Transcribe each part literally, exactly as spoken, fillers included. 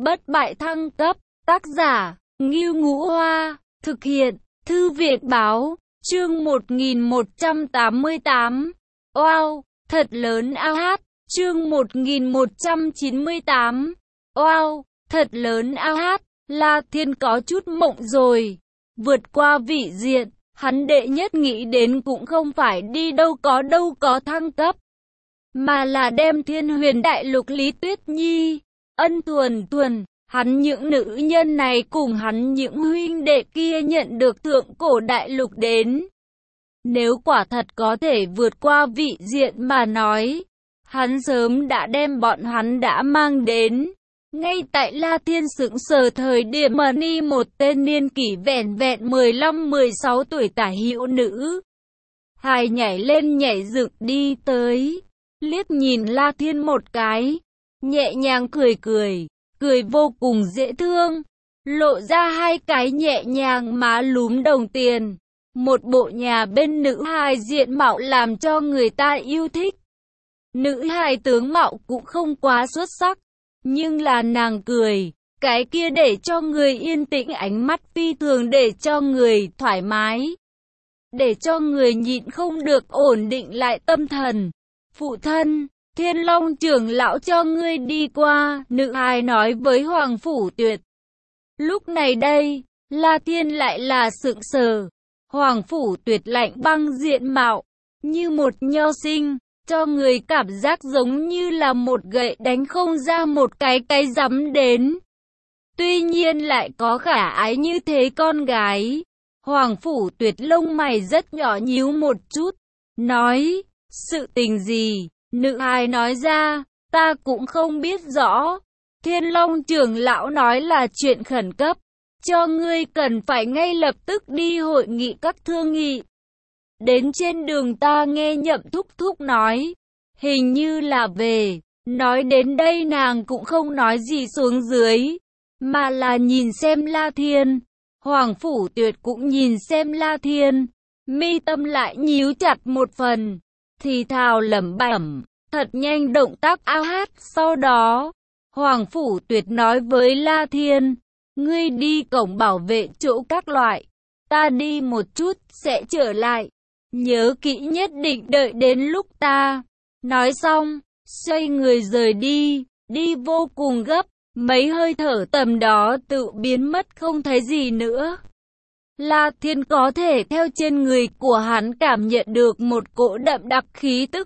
Bất bại thăng cấp, tác giả, Ngưu Ngũ Hoa, thực hiện, Thư viện báo, chương một nghìn một trăm tám mươi tám. Wow, thật lớn a hát, chương một nghìn một trăm chín mươi tám. Wow, thật lớn a hát, La Thiên có chút mộng rồi. Vượt qua vị diện, hắn đệ nhất nghĩ đến cũng không phải đi đâu có đâu có thăng cấp, mà là đem Thiên Huyền Đại Lục Lý Tuyết Nhi, Ân Thuần Thuần, hắn những nữ nhân này cùng hắn những huynh đệ kia nhận được thượng cổ đại lục đến. Nếu quả thật có thể vượt qua vị diện mà nói, hắn sớm đã đem bọn hắn đã mang đến. Ngay tại La Thiên sững sờ thời điểm mà ni một tên niên kỷ vẹn vẹn mười lăm mười sáu tuổi tả hữu nữ hài nhảy lên nhảy dựng đi tới, liếc nhìn La Thiên một cái, nhẹ nhàng cười cười, cười vô cùng dễ thương, lộ ra hai cái nhẹ nhàng má lúm đồng tiền. Một bộ nhà bên nữ hài diện mạo làm cho người ta yêu thích. Nữ hài tướng mạo cũng không quá xuất sắc, nhưng là nàng cười, cái kia để cho người yên tĩnh, ánh mắt phi thường để cho người thoải mái, để cho người nhịn không được ổn định lại tâm thần. Phụ thân, Thiên Long trưởng lão cho ngươi đi qua, nữ hài nói với Hoàng Phủ Tuyệt. Lúc này đây, La Thiên lại là sững sờ. Hoàng Phủ Tuyệt lạnh băng diện mạo, như một nho sinh, cho người cảm giác giống như là một gậy đánh không ra một cái cái rắm đến. Tuy nhiên lại có khả ái như thế con gái. Hoàng Phủ Tuyệt lông mày rất nhỏ nhíu một chút, nói, sự tình gì? Nữ hài nói ra, ta cũng không biết rõ. Thiên Long trưởng lão nói là chuyện khẩn cấp, cho ngươi cần phải ngay lập tức đi hội nghị các thương nghị. Đến trên đường ta nghe Nhậm Thúc Thúc nói, hình như là về. Nói đến đây nàng cũng không nói gì xuống dưới, mà là nhìn xem La Thiên. Hoàng Phủ Tuyệt cũng nhìn xem La Thiên, mi tâm lại nhíu chặt một phần, thì thào lẩm bẩm, thật nhanh động tác a hát. Sau đó, Hoàng Phủ Tuyệt nói với La Thiên, ngươi đi cổng bảo vệ chỗ các loại, ta đi một chút sẽ trở lại, nhớ kỹ nhất định đợi đến lúc ta. Nói xong, xoay người rời đi, đi vô cùng gấp, mấy hơi thở tầm đó tự biến mất không thấy gì nữa. La Thiên có thể theo trên người của hắn cảm nhận được một cỗ đậm đặc khí tức.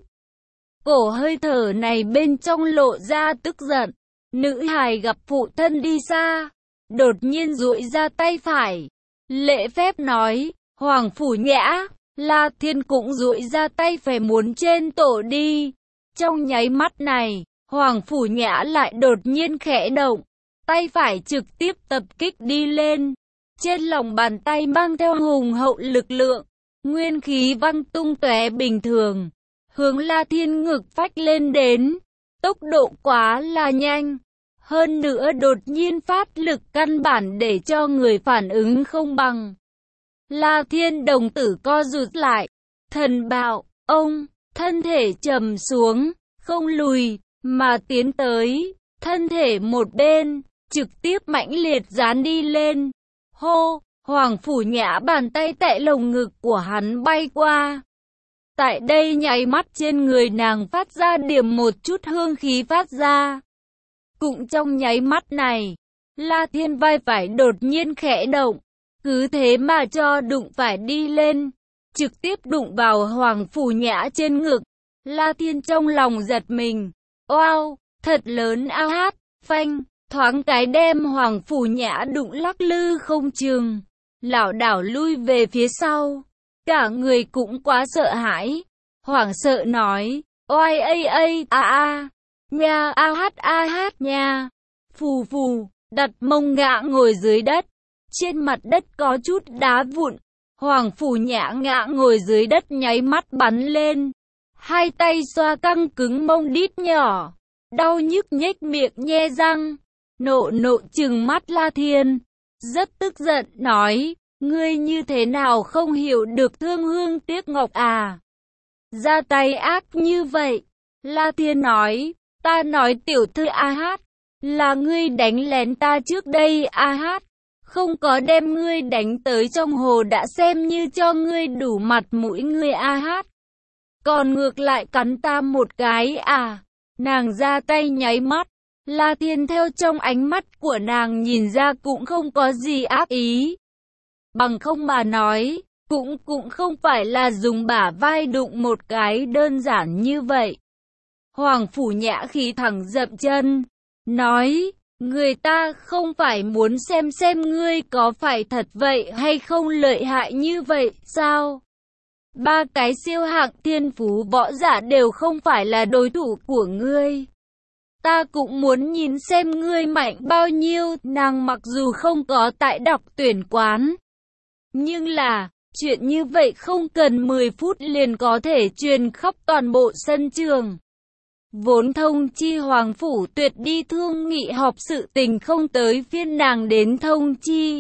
Cổ hơi thở này bên trong lộ ra tức giận. Nữ hài gặp phụ thân đi xa, đột nhiên duỗi ra tay phải, lễ phép nói, Hoàng Phủ Nhã. La Thiên cũng duỗi ra tay phải muốn trên tổ đi. Trong nháy mắt này, Hoàng Phủ Nhã lại đột nhiên khẽ động, tay phải trực tiếp tập kích đi lên. Trên lòng bàn tay mang theo hùng hậu lực lượng, nguyên khí văng tung tóe bình thường, hướng La Thiên ngực phách lên đến. Tốc độ quá là nhanh, hơn nữa đột nhiên phát lực căn bản để cho người phản ứng không bằng. La Thiên đồng tử co rụt lại, thần bạo, ông, thân thể trầm xuống, không lùi, mà tiến tới, thân thể một bên, trực tiếp mãnh liệt dán đi lên. Hô, Hoàng Phủ Nhã bàn tay tại lồng ngực của hắn bay qua. Tại đây nháy mắt trên người nàng phát ra điểm một chút hương khí phát ra. Cũng trong nháy mắt này, La Thiên vai phải đột nhiên khẽ động, cứ thế mà cho đụng phải đi lên, trực tiếp đụng vào Hoàng Phủ Nhã trên ngực. La Thiên trong lòng giật mình, wow, thật lớn a hát, phanh, thoáng cái đem Hoàng Phủ Nhã đụng lắc lư không chừng, lảo đảo lui về phía sau, cả người cũng quá sợ hãi, hoảng sợ nói, oai ây ây, a a, nha, a hát a hát nha, phù phù, đặt mông ngã ngồi dưới đất, trên mặt đất có chút đá vụn, Hoàng Phủ Nhã ngã ngồi dưới đất nháy mắt bắn lên, hai tay xoa căng cứng mông đít nhỏ, đau nhức nhếch miệng nhe răng, nộ nộ trừng mắt La Thiên, rất tức giận nói, ngươi như thế nào không hiểu được thương hương tiếc ngọc à? Ra tay ác như vậy. La Thiên nói, ta nói tiểu thư a hát, Là ngươi đánh lén ta trước đây a hát. Không có đem ngươi đánh tới trong hồ đã xem như cho ngươi đủ mặt mũi ngươi a hát. Còn ngược lại cắn ta một cái à. Nàng ra tay nháy mắt. La Thiên theo trong ánh mắt của nàng nhìn ra cũng không có gì ác ý. Bằng không mà nói, cũng cũng không phải là dùng bả vai đụng một cái đơn giản như vậy. Hoàng Phủ Nhã khí thẳng dậm chân, nói, người ta không phải muốn xem xem ngươi có phải thật vậy hay không lợi hại như vậy, sao? Ba cái siêu hạng thiên phú võ giả đều không phải là đối thủ của ngươi. Ta cũng muốn nhìn xem ngươi mạnh bao nhiêu, nàng mặc dù không có tại đọc tuyển quán. Nhưng là, chuyện như vậy không cần mười phút liền có thể truyền khắp toàn bộ sân trường. Vốn thông chi Hoàng Phủ Tuyệt đi thương nghị họp sự tình không tới phiên nàng đến thông chi.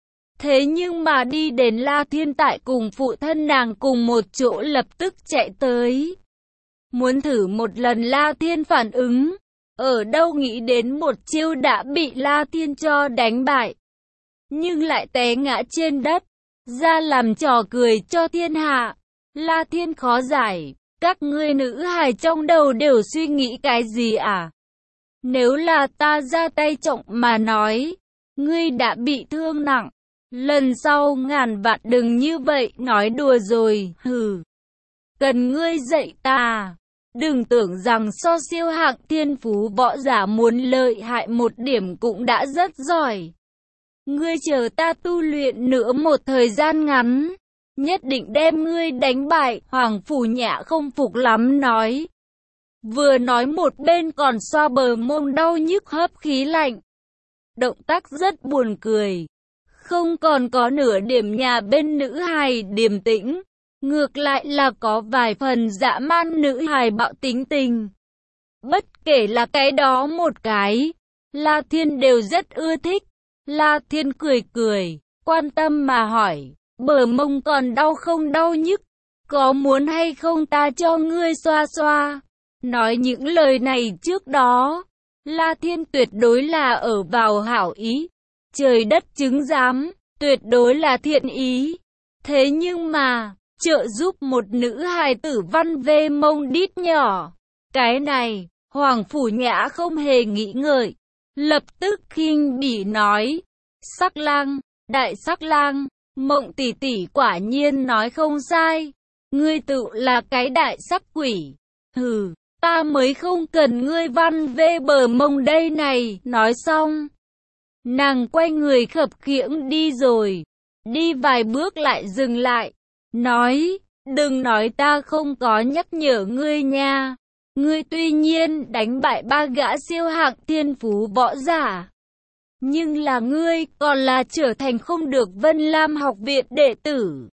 Thế nhưng mà đi đến La Thiên tại cùng phụ thân nàng cùng một chỗ lập tức chạy tới. Muốn thử một lần La Thiên phản ứng. Ở đâu nghĩ đến một chiêu đã bị La Thiên cho đánh bại. Nhưng lại té ngã trên đất. Ra làm trò cười cho thiên hạ. La Thiên khó giải. Các ngươi nữ hài trong đầu đều suy nghĩ cái gì à? Nếu là ta ra tay trọng mà nói. Ngươi đã bị thương nặng. Lần sau ngàn vạn đừng như vậy nói đùa rồi. Hừ. Cần ngươi dạy ta. Đừng tưởng rằng so siêu hạng thiên phú võ giả muốn lợi hại một điểm cũng đã rất giỏi. Ngươi chờ ta tu luyện nữa một thời gian ngắn, nhất định đem ngươi đánh bại. Hoàng Phủ Nhã không phục lắm nói. Vừa nói một bên còn xoa bờ mông đau nhức hấp khí lạnh. Động tác rất buồn cười. Không còn có nửa điểm nhà bên nữ hài điềm tĩnh. Ngược lại là có vài phần dã man nữ hài bạo tính tình. Bất kể là cái đó một cái, La Thiên đều rất ưa thích. La Thiên cười cười, quan tâm mà hỏi, bờ mông còn đau không đau nhức? Có muốn hay không ta cho ngươi xoa xoa? Nói những lời này trước đó, La Thiên tuyệt đối là ở vào hảo ý. Trời đất chứng giám, tuyệt đối là thiện ý. Thế nhưng mà, trợ giúp một nữ hài tử văn vê mông đít nhỏ. Cái này, Hoàng Phủ Nhã không hề nghĩ ngợi. Lập tức khinh bỉ nói. Sắc lang, đại sắc lang, Mộng tỷ tỷ quả nhiên nói không sai. Ngươi tự là cái đại sắc quỷ. Hừ, ta mới không cần ngươi văn vê bờ mông đây này. Nói xong, nàng quay người khập khiễng đi rồi. Đi vài bước lại dừng lại. Nói, đừng nói ta không có nhắc nhở ngươi nha. Ngươi tuy nhiên đánh bại ba gã siêu hạng thiên phú võ giả. Nhưng là ngươi còn là trở thành không được Vân Lam học viện đệ tử.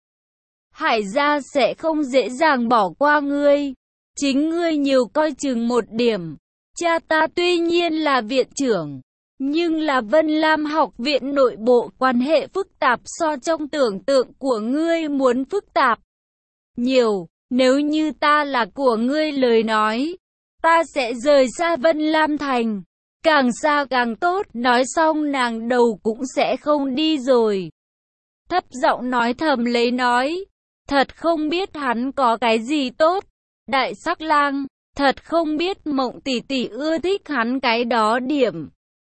Hải gia sẽ không dễ dàng bỏ qua ngươi. Chính ngươi nhiều coi chừng một điểm. Cha ta tuy nhiên là viện trưởng. Nhưng là Vân Lam học viện nội bộ quan hệ phức tạp so trong tưởng tượng của ngươi muốn phức tạp nhiều. Nếu như ta là của ngươi lời nói, ta sẽ rời xa Vân Lam thành. Càng xa càng tốt. Nói xong nàng đầu cũng sẽ không đi rồi. Thấp giọng nói thầm lấy nói. Thật không biết hắn có cái gì tốt. Đại sắc lang, thật không biết Mộng tỷ tỷ ưa thích hắn cái đó điểm.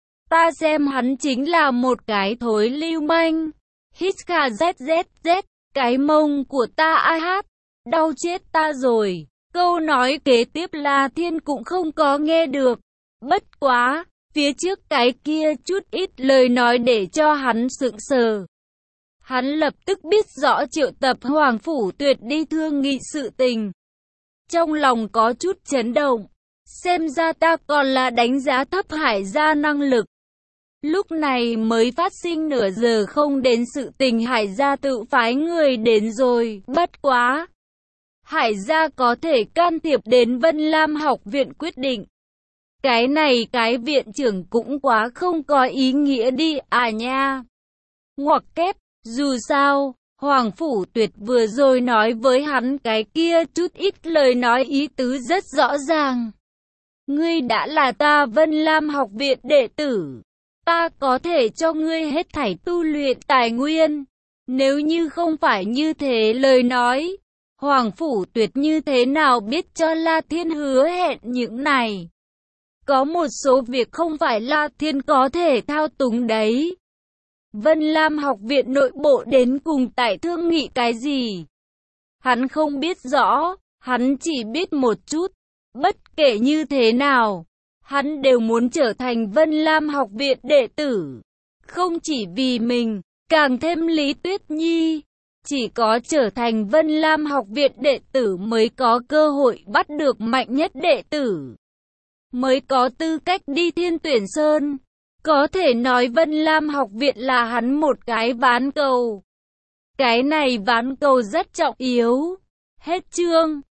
Ta xem hắn chính là một cái thối lưu manh. Hít kha zzz, cái mông của ta ai hát, đau chết ta rồi. Câu nói kế tiếp La Thiên cũng không có nghe được. Bất quá, phía trước cái kia chút ít lời nói để cho hắn sững sờ. Hắn lập tức biết rõ triệu tập Hoàng Phủ Tuyệt đi thương nghị sự tình. Trong lòng có chút chấn động. Xem ra ta còn là đánh giá thấp Hải gia năng lực. Lúc này mới phát sinh nửa giờ không đến sự tình Hải gia tự phái người đến rồi. Bất quá, Hải gia có thể can thiệp đến Vân Lam học viện quyết định. Cái này cái viện trưởng cũng quá không có ý nghĩa đi à nha. Ngoặc kép, dù sao, Hoàng Phủ Tuyệt vừa rồi nói với hắn cái kia chút ít lời nói ý tứ rất rõ ràng. Ngươi đã là ta Vân Lam học viện đệ tử. Ta có thể cho ngươi hết thảy tu luyện tài nguyên. Nếu như không phải như thế lời nói, Hoàng Phủ Tuyệt như thế nào biết cho La Thiên hứa hẹn những này. Có một số việc không phải La Thiên có thể thao túng đấy. Vân Lam học viện nội bộ đến cùng tại thương nghị cái gì? Hắn không biết rõ, hắn chỉ biết một chút. Bất kể như thế nào, hắn đều muốn trở thành Vân Lam học viện đệ tử. Không chỉ vì mình, càng thêm Lý Tuyết Nhi. Chỉ có trở thành Vân Lam học viện đệ tử mới có cơ hội bắt được mạnh nhất đệ tử. Mới có tư cách đi Thiên Tuyển Sơn. Có thể nói Vân Lam học viện là hắn một cái ván cầu. Cái này ván cầu rất trọng yếu. Hết chương.